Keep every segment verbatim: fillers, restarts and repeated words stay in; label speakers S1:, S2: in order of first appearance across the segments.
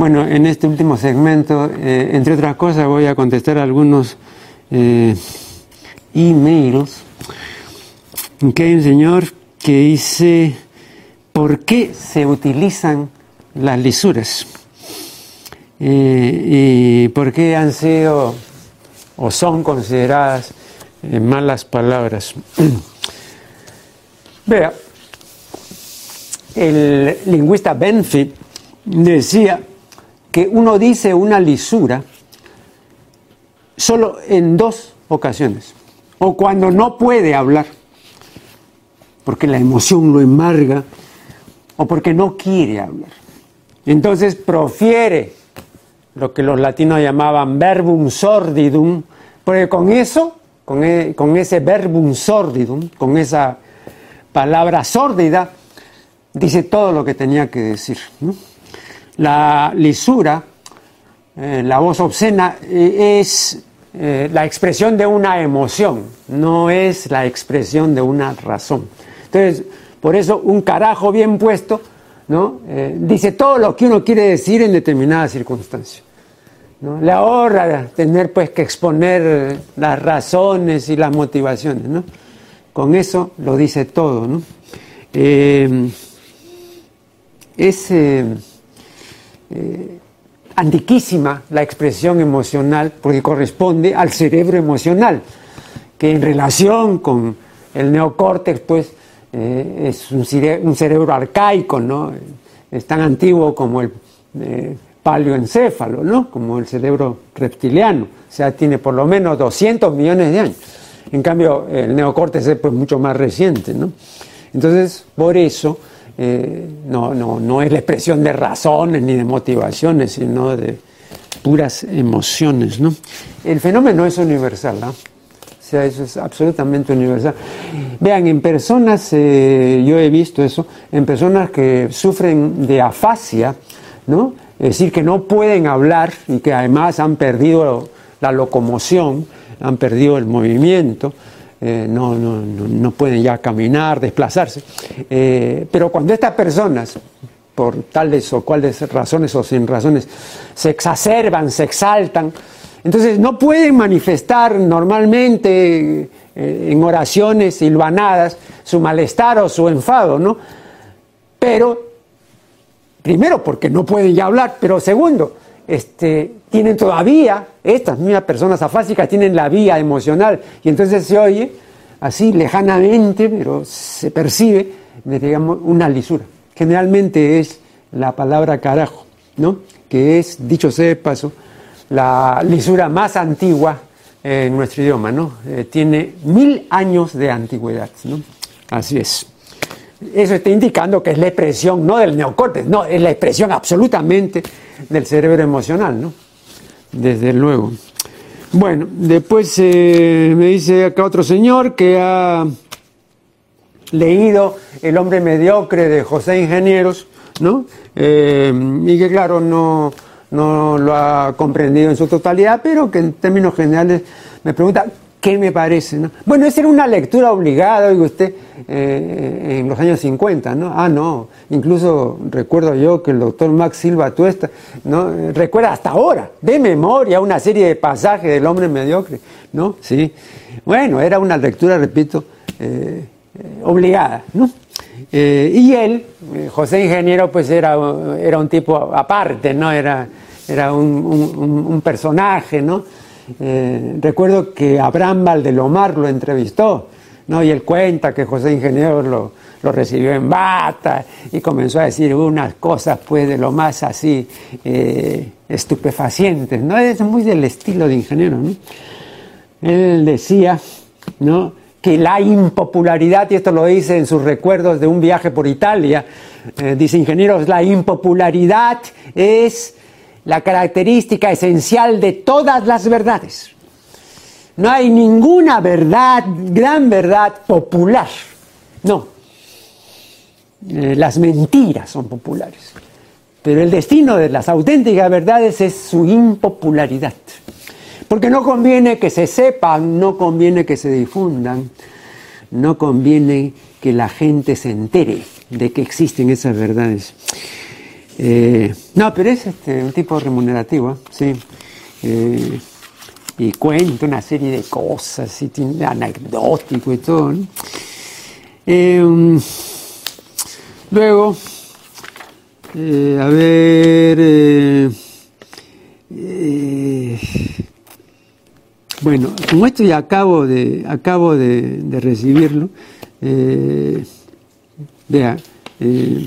S1: Bueno, en este último segmento, eh, entre otras cosas, voy a contestar algunos eh, emails que hay un señor que dice: ¿por qué se utilizan las lisuras? Eh, ¿Y por qué han sido o son consideradas eh, malas palabras? Vea, el lingüista Benfit decía que uno dice una lisura solo en dos ocasiones: o cuando no puede hablar porque la emoción lo embarga, o porque no quiere hablar. Entonces profiere lo que los latinos llamaban verbum sordidum, porque con eso, con, e, con ese verbum sordidum, con esa palabra sórdida, dice todo lo que tenía que decir, ¿no? La lisura, eh, la voz obscena, eh, es eh, la expresión de una emoción, no es la expresión de una razón. Entonces, por eso un carajo bien puesto, ¿no? Eh, dice todo lo que uno quiere decir en determinadas circunstancias, ¿no? Le ahorra tener pues que exponer las razones y las motivaciones, ¿no? Con eso lo dice todo, ¿no? Eh, es eh, eh, antiquísima la expresión emocional porque corresponde al cerebro emocional, que en relación con el neocórtex, pues, eh, es un, cere- un cerebro arcaico, ¿no? Es tan antiguo como el eh, paleoencéfalo, ¿no? Como el cerebro reptiliano, o sea, tiene por lo menos doscientos millones de años. En cambio, el neocórtex es pues mucho más reciente, ¿no? Entonces, por eso, eh, no, no, no es la expresión de razones ni de motivaciones, sino de puras emociones, ¿no? El fenómeno es universal, ¿no? O sea, eso es absolutamente universal. Vean, en personas, eh, yo he visto eso, en personas que sufren de afasia, ¿no? Es decir, que no pueden hablar y que además han perdido la locomoción, han perdido el movimiento, eh, no, no, no, no pueden ya caminar, desplazarse. Eh, pero cuando estas personas, por tales o cuales razones o sin razones, se exacerban, se exaltan, entonces no pueden manifestar normalmente eh, en oraciones silvanadas su malestar o su enfado, ¿no? Pero, primero porque no pueden ya hablar, pero segundo, este, tienen todavía, estas mismas personas afásicas tienen la vía emocional y entonces se oye así lejanamente, pero se percibe, digamos, una lisura. Generalmente es la palabra carajo, ¿no? Que es, dicho sea de paso, la lisura más antigua en nuestro idioma, ¿no? Eh, tiene mil años de antigüedad, ¿no? Así es. Eso está indicando que es la expresión no del neocórtex, no, es la expresión absolutamente del cerebro emocional, ¿no? Desde luego. Bueno, después eh, me dice acá otro señor que ha leído El hombre mediocre de José Ingenieros, ¿no? Eh, y que claro, no, no lo ha comprendido en su totalidad, pero que en términos generales me pregunta qué me parece, ¿no? Bueno, esa era una lectura obligada, oiga usted, eh, en los años cincuenta, ¿no? Ah, no, incluso recuerdo yo que el doctor Max Silva Tuesta, ¿no? Recuerda hasta ahora, de memoria, una serie de pasajes del hombre mediocre, ¿no? Sí. Bueno, era una lectura, repito, eh, eh, obligada, ¿no? Eh, y él, eh, José Ingeniero, pues era, era un tipo aparte, ¿no? Era, era un, un, un personaje, ¿no? Eh, recuerdo que Abraham Valdelomar lo entrevistó, ¿no? Y él cuenta que José Ingeniero lo, lo recibió en bata y comenzó a decir unas cosas pues de lo más así eh, estupefacientes, ¿no? Es muy del estilo de Ingeniero, ¿no? Él decía, ¿no?, que la impopularidad, y esto lo dice en sus recuerdos de un viaje por Italia, eh, dice Ingenieros, la impopularidad es la característica esencial de todas las verdades. No hay ninguna verdad, gran verdad popular. No. Eh, las mentiras son populares. Pero el destino de las auténticas verdades es su impopularidad. Porque no conviene que se sepan, no conviene que se difundan, no conviene que la gente se entere de que existen esas verdades. Eh, no, pero es este, un tipo remunerativo, ¿eh? Sí. Eh, y cuenta una serie de cosas, y tiene anecdótico y todo, ¿no? Eh, luego, eh, a ver, eh, eh, bueno, como esto ya acabo de, acabo de, de recibirlo, eh, vea, eh,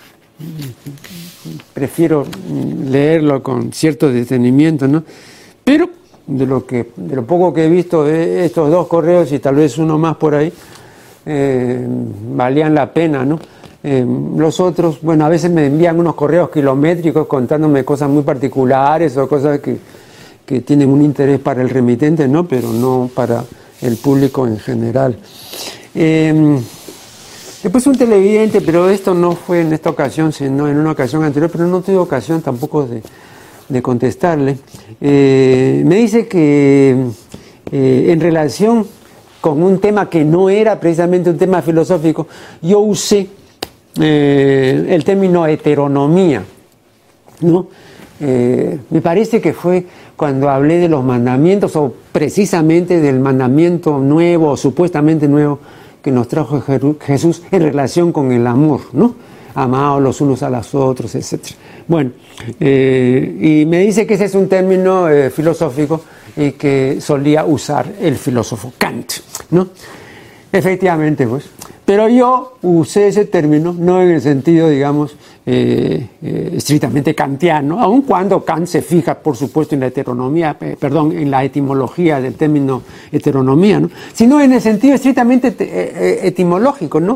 S1: prefiero leerlo con cierto detenimiento, ¿no? Pero de lo que, de lo poco que he visto de estos dos correos y tal vez uno más por ahí, eh, valían la pena, ¿no? Eh, los otros, bueno, a veces me envían unos correos kilométricos contándome cosas muy particulares o cosas que, que tienen un interés para el remitente, ¿no? Pero no para el público en general. Eh, después un televidente, pero esto no fue en esta ocasión, sino en una ocasión anterior, pero no tuve ocasión tampoco de, de contestarle. Eh, me dice que eh, en relación con un tema que no era precisamente un tema filosófico, yo usé eh, el término heteronomía, ¿no? Eh, me parece que fue cuando hablé de los mandamientos, o precisamente del mandamiento nuevo, o supuestamente nuevo, que nos trajo Jesús en relación con el amor, ¿no? Amados los unos a los otros, etcétera. Bueno, eh, y me dice que ese es un término eh, filosófico y que solía usar el filósofo Kant, ¿no? Efectivamente, pues. Pero yo usé ese término no en el sentido, digamos, eh, eh, estrictamente kantiano, aun cuando Kant se fija, por supuesto, en la heteronomía, eh, perdón, en la etimología del término heteronomía, ¿no? Sino en el sentido estrictamente eh, etimológico, ¿no?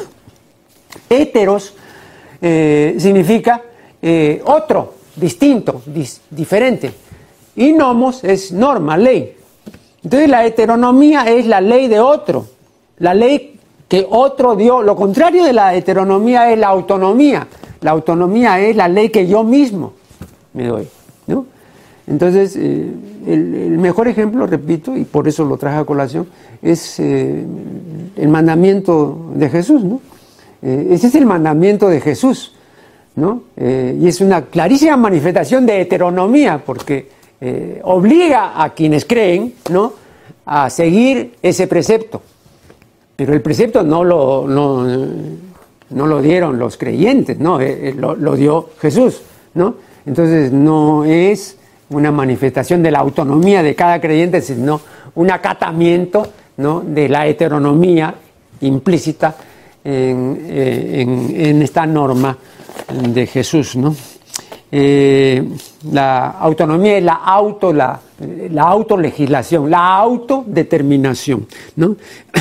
S1: Heteros eh, significa eh, otro, distinto, dis, diferente. Y nomos es norma, ley. Entonces la heteronomía es la ley de otro, la ley que otro dio. Lo contrario de la heteronomía es la autonomía. La autonomía es la ley que yo mismo me doy, ¿no? Entonces, eh, el, el mejor ejemplo, repito, y por eso lo traje a colación, es eh, el mandamiento de Jesús, ¿no? Eh, ese es el mandamiento de Jesús, ¿no? Eh, y es una clarísima manifestación de heteronomía, porque eh, obliga a quienes creen, ¿no?, a seguir ese precepto. Pero el precepto no lo, no, no lo dieron los creyentes, ¿no? Eh, lo, lo dio Jesús, ¿no? Entonces no es una manifestación de la autonomía de cada creyente, sino un acatamiento, ¿no?, de la heteronomía implícita en, en, en esta norma de Jesús, ¿no? Eh, la autonomía es la auto, la, la autolegislación, la autodeterminación, ¿no?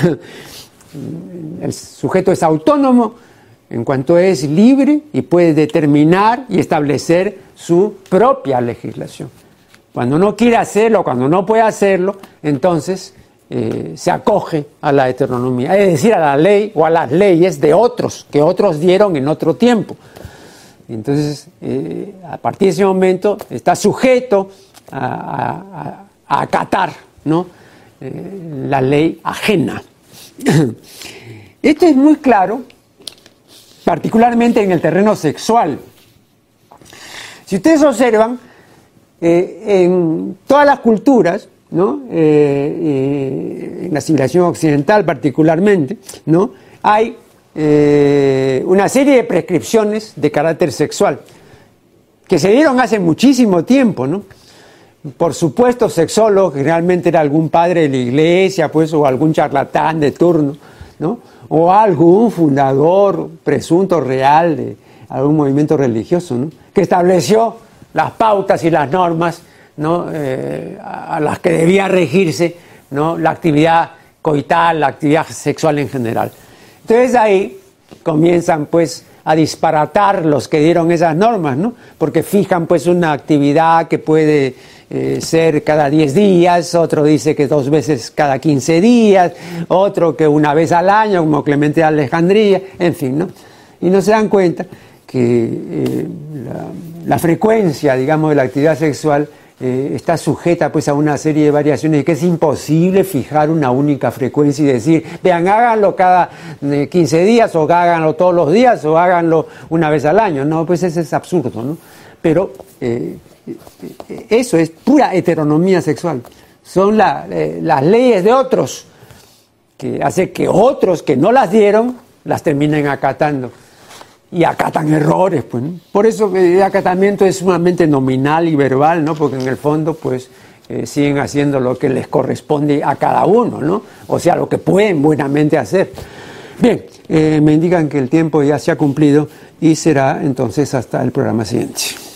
S1: El sujeto es autónomo en cuanto es libre y puede determinar y establecer su propia legislación. Cuando no quiere hacerlo, cuando no puede hacerlo, entonces eh, se acoge a la heteronomía, es decir, a la ley o a las leyes de otros, que otros dieron en otro tiempo. Entonces, eh, a partir de ese momento está sujeto a, a, a acatar, ¿no?, eh, la ley ajena. Esto es muy claro, particularmente en el terreno sexual. Si ustedes observan, eh, en todas las culturas, ¿no?, eh, eh, en la civilización occidental particularmente, ¿no?, hay eh, una serie de prescripciones de carácter sexual que se dieron hace muchísimo tiempo, ¿no? Por supuesto, sexólogo, que realmente era algún padre de la iglesia, pues, o algún charlatán de turno, ¿no?, o algún fundador presunto real de algún movimiento religioso, ¿no?, que estableció las pautas y las normas, ¿no?, eh, a las que debía regirse, ¿no?, la actividad coital, la actividad sexual en general. Entonces ahí comienzan, pues, a disparatar los que dieron esas normas, ¿no?, porque fijan, pues, una actividad que puede eh, ser cada diez días, otro dice que dos veces cada quince días, otro que una vez al año, como Clemente de Alejandría, en fin, ¿no? Y no se dan cuenta que eh, la, la frecuencia, digamos, de la actividad sexual eh, está sujeta pues a una serie de variaciones y que es imposible fijar una única frecuencia y decir, vean, háganlo cada eh, quince días o háganlo todos los días o háganlo una vez al año. No, pues eso es absurdo, ¿no? Pero eh, eso es pura heteronomía sexual. Son la, eh, las leyes de otros que hace que otros que no las dieron las terminen acatando. Y acatan errores, pues, ¿no? Por eso el acatamiento es sumamente nominal y verbal, ¿no? Porque en el fondo, pues, eh, siguen haciendo lo que les corresponde a cada uno, ¿no? O sea, lo que pueden buenamente hacer. Bien, eh, me indican que el tiempo ya se ha cumplido y será entonces hasta el programa siguiente.